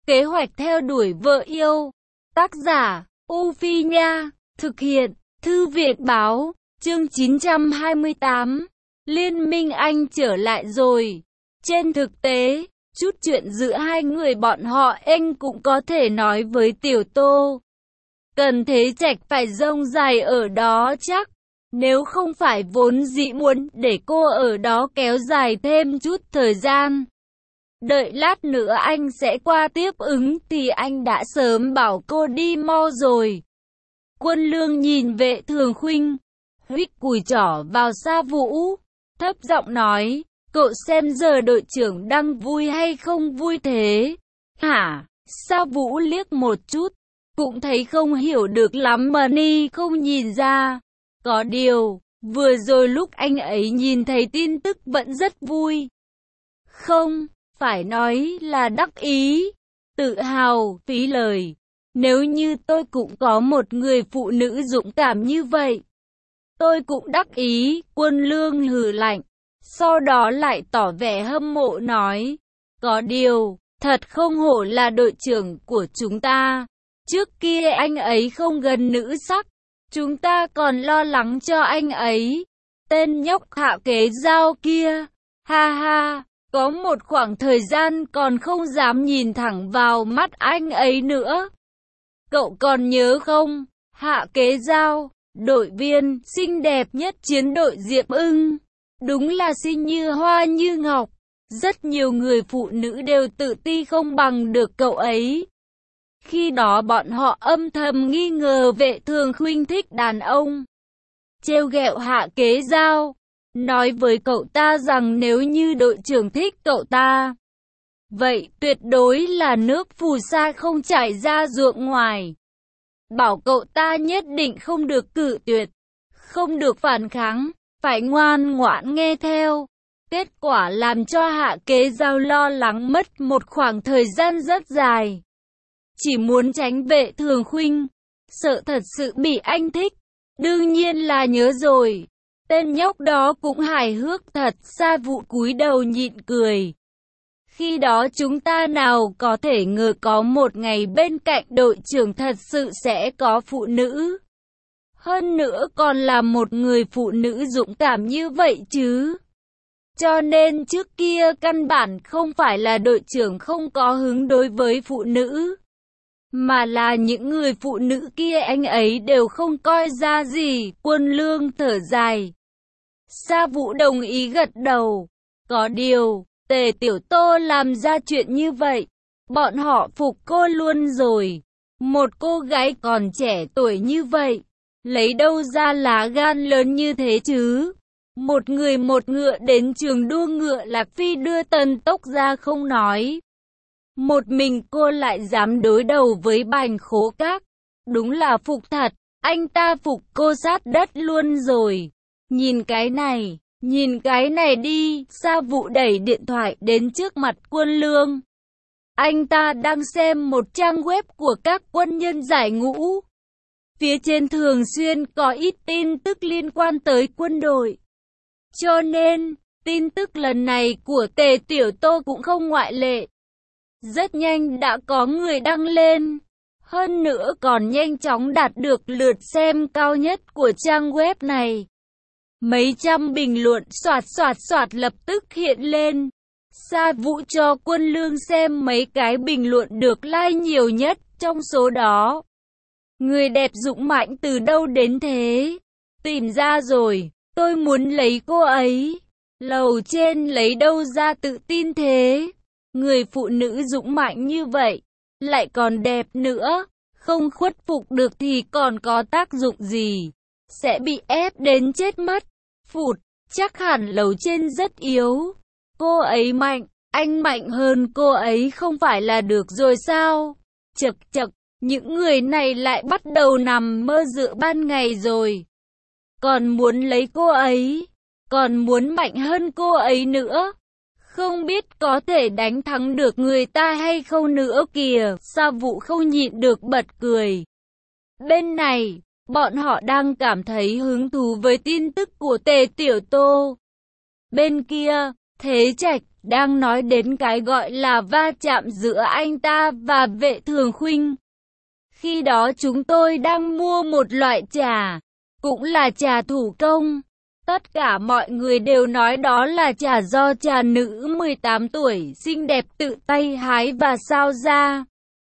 Kế hoạch theo đuổi vợ yêu. Tác giả, U Phi Nha. Thực hiện, Thư viện Báo. Chương 928. Liên minh Anh trở lại rồi. Trên thực tế, chút chuyện giữa hai người bọn họ anh cũng có thể nói với Tiểu Tô. Cần Thế Trạch phải rông dài ở đó chắc. Nếu không phải vốn dĩ muốn để cô ở đó kéo dài thêm chút thời gian. Đợi lát nữa anh sẽ qua tiếp ứng thì anh đã sớm bảo cô đi mau rồi. Quân Lương nhìn Vệ Thường Khuynh, huých cùi trỏ vào Sa Vũ, thấp giọng nói, cậu xem giờ đội trưởng đang vui hay không vui thế? Hả? Sa Vũ liếc một chút, cũng thấy không hiểu được lắm mà ni không nhìn ra. Có điều, vừa rồi lúc anh ấy nhìn thấy tin tức vẫn rất vui. Không, phải nói là đắc ý, tự hào, phí lời. Nếu như tôi cũng có một người phụ nữ dũng cảm như vậy, tôi cũng đắc ý. Quân Lương hừ lạnh, sau đó lại tỏ vẻ hâm mộ nói, có điều, thật không hổ là đội trưởng của chúng ta. Trước kia anh ấy không gần nữ sắc, chúng ta còn lo lắng cho anh ấy. Tên nhóc Hạ Kế Giao kia, ha ha, có một khoảng thời gian còn không dám nhìn thẳng vào mắt anh ấy nữa. Cậu còn nhớ không? Hạ Kế Giao, đội viên xinh đẹp nhất chiến đội Diệp Ưng, đúng là xinh như hoa như ngọc. Rất nhiều người phụ nữ đều tự ti không bằng được cậu ấy. Khi đó bọn họ âm thầm nghi ngờ Vệ Thường Khuynh thích đàn ông. Trêu ghẹo Hạ Kế Giao, nói với cậu ta rằng nếu như đội trưởng thích cậu ta, vậy tuyệt đối là nước phù sa không chảy ra ruộng ngoài. Bảo cậu ta nhất định không được cự tuyệt, không được phản kháng, phải ngoan ngoãn nghe theo. Kết quả làm cho Hạ Kế Giao lo lắng mất một khoảng thời gian rất dài. Chỉ muốn tránh Vệ Thường Khuynh, sợ thật sự bị anh thích. Đương nhiên là nhớ rồi. Tên nhóc đó cũng hài hước thật. Sa Vũ cúi đầu nhịn cười. Khi đó chúng ta nào có thể ngờ có một ngày bên cạnh đội trưởng thật sự sẽ có phụ nữ. Hơn nữa còn là một người phụ nữ dũng cảm như vậy chứ. Cho nên trước kia căn bản không phải là đội trưởng không có hứng đối với phụ nữ, mà là những người phụ nữ kia anh ấy đều không coi ra gì. Quân Lương thở dài. Sa Vũ đồng ý gật đầu. Có điều, Tề Tiểu Tô làm ra chuyện như vậy, bọn họ phục cô luôn rồi. Một cô gái còn trẻ tuổi như vậy, lấy đâu ra lá gan lớn như thế chứ? Một người một ngựa đến trường đua ngựa Lạc Phi đưa Tần Tốc ra không nói. Một mình cô lại dám đối đầu với Bành Khố Các. Đúng là phục thật, anh ta phục cô sát đất luôn rồi. Nhìn cái này đi. Sa Vũ đẩy điện thoại đến trước mặt Quân Lương. Anh ta đang xem một trang web của các quân nhân giải ngũ. Phía trên thường xuyên có ít tin tức liên quan tới quân đội. Cho nên, tin tức lần này của Tề Tiểu Tô cũng không ngoại lệ. Rất nhanh đã có người đăng lên. Hơn nữa còn nhanh chóng đạt được lượt xem cao nhất của trang web này. Mấy trăm bình luận xoạt lập tức hiện lên. Sa Vũ cho Quân Lương xem mấy cái bình luận được like nhiều nhất trong số đó. Người đẹp dũng mãnh từ đâu đến thế? Tìm ra rồi, tôi muốn lấy cô ấy. Lầu trên lấy đâu ra tự tin thế? Người phụ nữ dũng mãnh như vậy, lại còn đẹp nữa, không khuất phục được thì còn có tác dụng gì? Sẽ bị ép đến chết mất. Phụt, chắc hẳn lầu trên rất yếu. Cô ấy mạnh, anh mạnh hơn cô ấy không phải là được rồi sao? Chậc chậc, những người này lại bắt đầu nằm mơ giữa ban ngày rồi. Còn muốn lấy cô ấy, còn muốn mạnh hơn cô ấy nữa. Không biết có thể đánh thắng được người ta hay không nữa kìa. Sa Vũ không nhịn được bật cười. Bên này, bọn họ đang cảm thấy hứng thú với tin tức của Tề Tiểu Tô. Bên kia, Thế Trạch đang nói đến cái gọi là va chạm giữa anh ta và Vệ Thường Khuynh. Khi đó chúng tôi đang mua một loại trà, cũng là trà thủ công. Tất cả mọi người đều nói đó là trà do trà nữ 18 tuổi xinh đẹp tự tay hái và sao ra.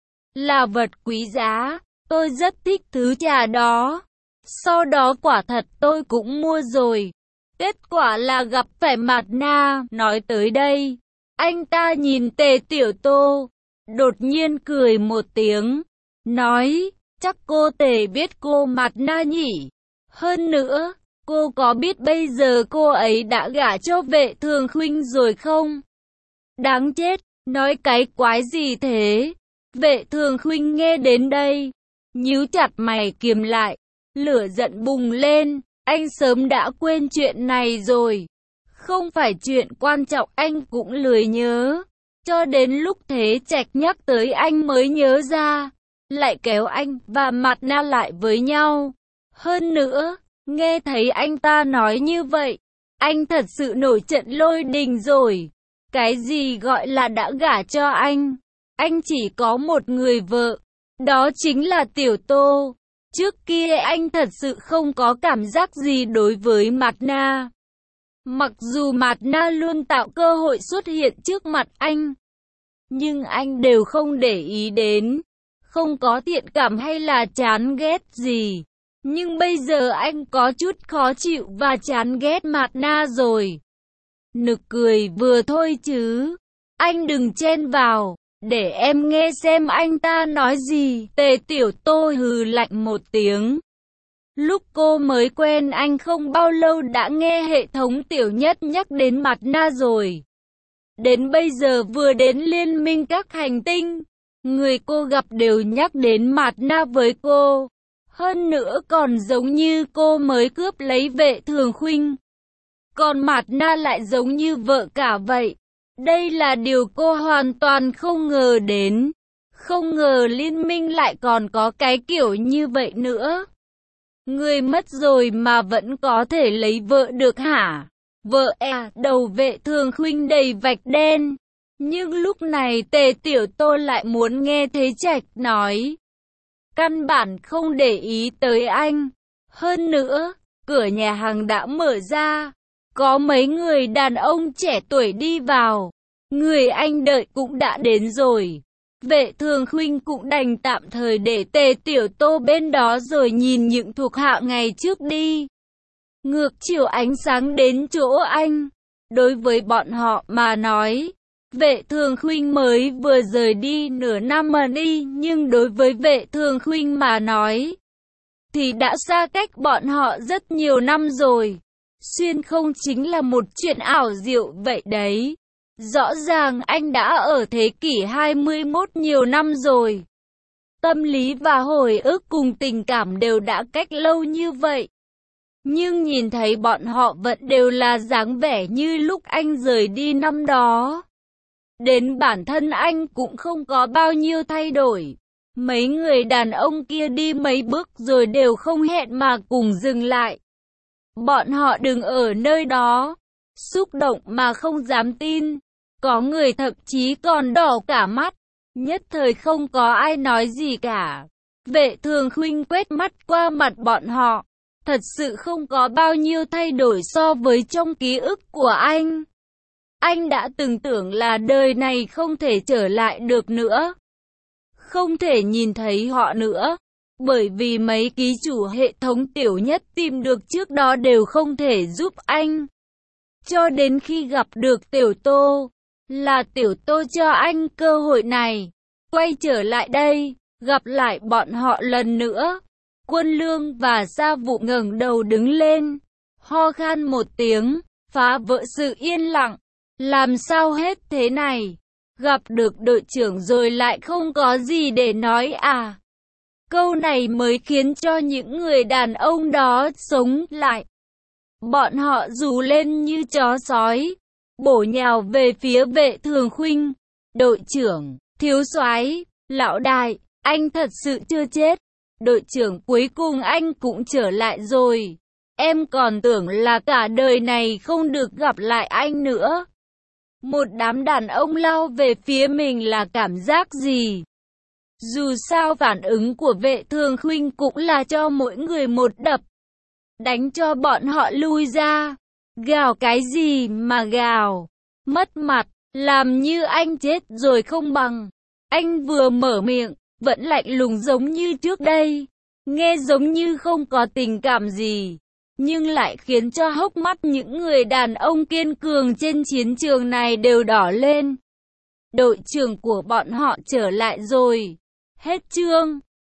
Là vật quý giá, tôi rất thích thứ trà đó. Sau đó quả thật tôi cũng mua rồi. Kết quả là gặp phải Mạt Na. Nói tới đây, anh ta nhìn Tề Tiểu Tô, đột nhiên cười một tiếng, nói, chắc cô Tề biết cô Mạt Na nhỉ? Hơn nữa, cô có biết bây giờ cô ấy đã gả cho Vệ Thường Khuynh rồi không? Đáng chết, nói cái quái gì thế? Vệ Thường Khuynh nghe đến đây, nhíu chặt mày kiềm lại, lửa giận bùng lên, anh sớm đã quên chuyện này rồi. Không phải chuyện quan trọng anh cũng lười nhớ. Cho đến lúc Thế Trạch nhắc tới anh mới nhớ ra, lại kéo anh và Mạt Na lại với nhau. Hơn nữa, nghe thấy anh ta nói như vậy, anh thật sự nổi trận lôi đình rồi. Cái gì gọi là đã gả cho anh? Anh chỉ có một người vợ, đó chính là Tiểu Tô. Trước kia anh thật sự không có cảm giác gì đối với Mạt Na. Mặc dù Mạt Na luôn tạo cơ hội xuất hiện trước mặt anh, nhưng anh đều không để ý đến, không có thiện cảm hay là chán ghét gì. Nhưng bây giờ anh có chút khó chịu và chán ghét Mạt Na rồi. Nực cười vừa thôi chứ. Anh đừng chen vào, để em nghe xem anh ta nói gì. Tề Tiểu Tô hừ lạnh một tiếng. Lúc cô mới quen anh không bao lâu đã nghe hệ thống Tiểu Nhất nhắc đến Mạt Na rồi. Đến bây giờ vừa đến liên minh các hành tinh, người cô gặp đều nhắc đến Mạt Na với cô. Hơn nữa còn giống như cô mới cướp lấy Vệ Thường Khuynh. Còn Mạt Na lại giống như vợ cả vậy. Đây là điều cô hoàn toàn không ngờ đến. Không ngờ liên minh lại còn có cái kiểu như vậy nữa. Người mất rồi mà vẫn có thể lấy vợ được hả? Vợ à, đầu Vệ Thường Khuynh đầy vạch đen. Nhưng lúc này Tề Tiểu Tô lại muốn nghe Thế Trạch nói. Căn bản không để ý tới anh. Hơn nữa, cửa nhà hàng đã mở ra. Có mấy người đàn ông trẻ tuổi đi vào. Người anh đợi cũng đã đến rồi. Vệ Thường Khuynh cũng đành tạm thời để Tề Tiểu Tô bên đó rồi nhìn những thuộc hạ ngày trước đi. Ngược chiều ánh sáng đến chỗ anh. Đối với bọn họ mà nói, Vệ Thường Khuynh mới vừa rời đi nửa năm mà đi, nhưng đối với Vệ Thường Khuynh mà nói, thì đã xa cách bọn họ rất nhiều năm rồi. Xuyên không chính là một chuyện ảo diệu vậy đấy. Rõ ràng anh đã ở thế kỷ 21 nhiều năm rồi. Tâm lý và hồi ức cùng tình cảm đều đã cách lâu như vậy. Nhưng nhìn thấy bọn họ vẫn đều là dáng vẻ như lúc anh rời đi năm đó. Đến bản thân anh cũng không có bao nhiêu thay đổi. Mấy người đàn ông kia đi mấy bước rồi đều không hẹn mà cùng dừng lại. Bọn họ đứng ở nơi đó, xúc động mà không dám tin. Có người thậm chí còn đỏ cả mắt. Nhất thời không có ai nói gì cả. Vệ Thường Khuynh quét mắt qua mặt bọn họ. Thật sự không có bao nhiêu thay đổi so với trong ký ức của anh. Anh đã từng tưởng là đời này không thể trở lại được nữa. Không thể nhìn thấy họ nữa. Bởi vì mấy ký chủ hệ thống Tiểu Nhất tìm được trước đó đều không thể giúp anh. Cho đến khi gặp được Tiểu Tô, là Tiểu Tô cho anh cơ hội này. Quay trở lại đây, gặp lại bọn họ lần nữa. Quân Lương và Sa Vụ ngẩng đầu đứng lên, ho khan một tiếng, phá vỡ sự yên lặng. Làm sao hết thế này? Gặp được đội trưởng rồi lại không có gì để nói à? Câu này mới khiến cho những người đàn ông đó sống lại. Bọn họ rú lên như chó sói, bổ nhào về phía Vệ Thường Khuynh. Đội trưởng, thiếu soái, lão đại, anh thật sự chưa chết. Đội trưởng, cuối cùng anh cũng trở lại rồi. Em còn tưởng là cả đời này không được gặp lại anh nữa. một đám đàn ông lao về phía mình là cảm giác gì? Dù sao phản ứng của Vệ Thường Khuynh cũng là cho mỗi người một đập. Đánh cho bọn họ lui ra. Gào cái gì mà gào? Mất mặt, làm như anh chết rồi không bằng. Anh vừa mở miệng, vẫn lạnh lùng giống như trước đây. Nghe giống như không có tình cảm gì, nhưng lại khiến cho hốc mắt những người đàn ông kiên cường trên chiến trường này đều đỏ lên. Đội trưởng của bọn họ trở lại rồi. Hết chương.